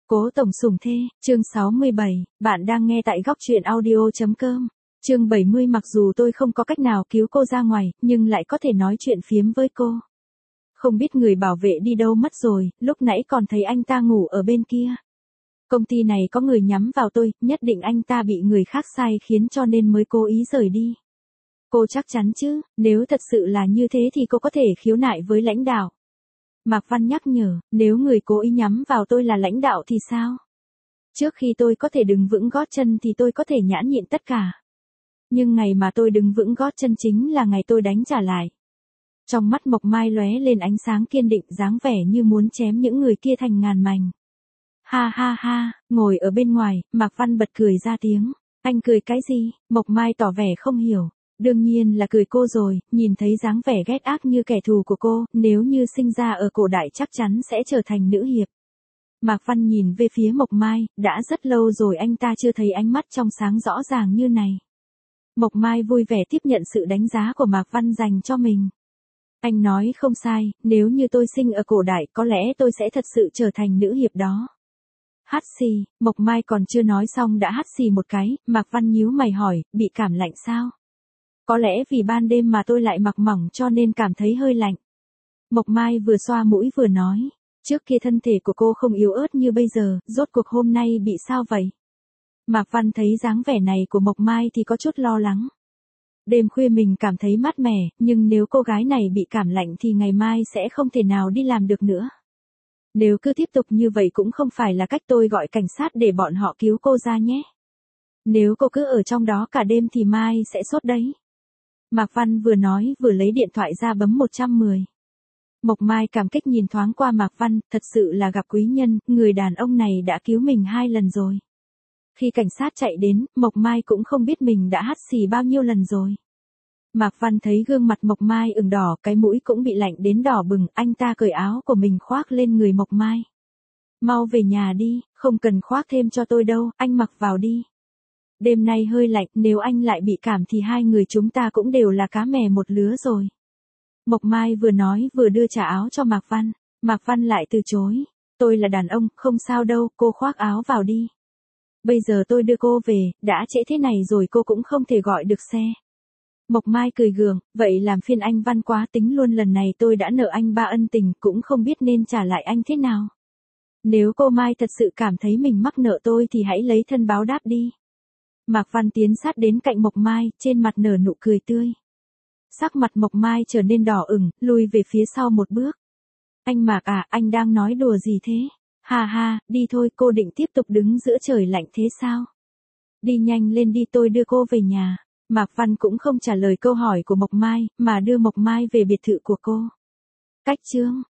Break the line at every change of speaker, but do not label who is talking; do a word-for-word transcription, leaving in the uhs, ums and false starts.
Cố tổng sủng thê, chương sáu mươi bảy, bạn đang nghe tại góc truyện audio.com. Chương bảy mươi mặc dù tôi không có cách nào cứu cô ra ngoài, nhưng lại có thể nói chuyện phiếm với cô. Không biết người bảo vệ đi đâu mất rồi, lúc nãy còn thấy anh ta ngủ ở bên kia. Công ty này có người nhắm vào tôi, nhất định anh ta bị người khác sai khiến cho nên mới cố ý rời đi. Cô chắc chắn chứ, nếu thật sự là như thế thì cô có thể khiếu nại với lãnh đạo. Mạc Văn nhắc nhở, nếu người cố ý nhắm vào tôi là lãnh đạo thì sao? Trước khi tôi có thể đứng vững gót chân thì tôi có thể nhẫn nhịn tất cả. Nhưng ngày mà tôi đứng vững gót chân chính là ngày tôi đánh trả lại. Trong mắt Mộc Mai lóe lên ánh sáng kiên định, dáng vẻ như muốn chém những người kia thành ngàn mảnh. Ha ha ha, ngồi ở bên ngoài, Mạc Văn bật cười ra tiếng. Anh cười cái gì? Mộc Mai tỏ vẻ không hiểu. Đương nhiên là cười cô rồi, nhìn thấy dáng vẻ ghét ác như kẻ thù của cô, nếu như sinh ra ở cổ đại chắc chắn sẽ trở thành nữ hiệp. Mạc Văn nhìn về phía Mộc Mai, đã rất lâu rồi anh ta chưa thấy ánh mắt trong sáng rõ ràng như này. Mộc Mai vui vẻ tiếp nhận sự đánh giá của Mạc Văn dành cho mình. Anh nói không sai, nếu như tôi sinh ở cổ đại có lẽ tôi sẽ thật sự trở thành nữ hiệp đó. Hắt xì, Mộc Mai còn chưa nói xong đã hắt xì một cái, Mạc Văn nhíu mày hỏi, bị cảm lạnh sao? Có lẽ vì ban đêm mà tôi lại mặc mỏng cho nên cảm thấy hơi lạnh. Mộc Mai vừa xoa mũi vừa nói, trước kia thân thể của cô không yếu ớt như bây giờ, rốt cuộc hôm nay bị sao vậy? Mạc Văn thấy dáng vẻ này của Mộc Mai thì có chút lo lắng. Đêm khuya mình cảm thấy mát mẻ, nhưng nếu cô gái này bị cảm lạnh thì ngày mai sẽ không thể nào đi làm được nữa. Nếu cứ tiếp tục như vậy cũng không phải là cách, tôi gọi cảnh sát để bọn họ cứu cô ra nhé. Nếu cô cứ ở trong đó cả đêm thì mai sẽ sốt đấy. Mạc Văn vừa nói vừa lấy điện thoại ra bấm một trăm mười. Mộc Mai cảm kích nhìn thoáng qua Mạc Văn, thật sự là gặp quý nhân, người đàn ông này đã cứu mình hai lần rồi. Khi cảnh sát chạy đến, Mộc Mai cũng không biết mình đã hắt xì bao nhiêu lần rồi. Mạc Văn thấy gương mặt Mộc Mai ửng đỏ, cái mũi cũng bị lạnh đến đỏ bừng, anh ta cởi áo của mình khoác lên người Mộc Mai. Mau về nhà đi, không cần khoác thêm cho tôi đâu, anh mặc vào đi. Đêm nay hơi lạnh, nếu anh lại bị cảm thì hai người chúng ta cũng đều là cá mè một lứa rồi. Mộc Mai vừa nói vừa đưa trả áo cho Mạc Văn. Mạc Văn lại từ chối. Tôi là đàn ông, không sao đâu, cô khoác áo vào đi. Bây giờ tôi đưa cô về, đã trễ thế này rồi cô cũng không thể gọi được xe. Mộc Mai cười gượng, vậy làm phiền anh Văn quá, tính luôn lần này tôi đã nợ anh ba ân tình, cũng không biết nên trả lại anh thế nào. Nếu cô Mai thật sự cảm thấy mình mắc nợ tôi thì hãy lấy thân báo đáp đi. Mạc Văn tiến sát đến cạnh Mộc Mai, trên mặt nở nụ cười tươi. Sắc mặt Mộc Mai trở nên đỏ ửng, lùi về phía sau một bước. Anh Mạc à, anh đang nói đùa gì thế? Ha ha, đi thôi, cô định tiếp tục đứng giữa trời lạnh thế sao? Đi nhanh lên đi, tôi đưa cô về nhà. Mạc Văn cũng không trả lời câu hỏi của Mộc Mai, mà đưa Mộc Mai về biệt thự của cô. Cách chương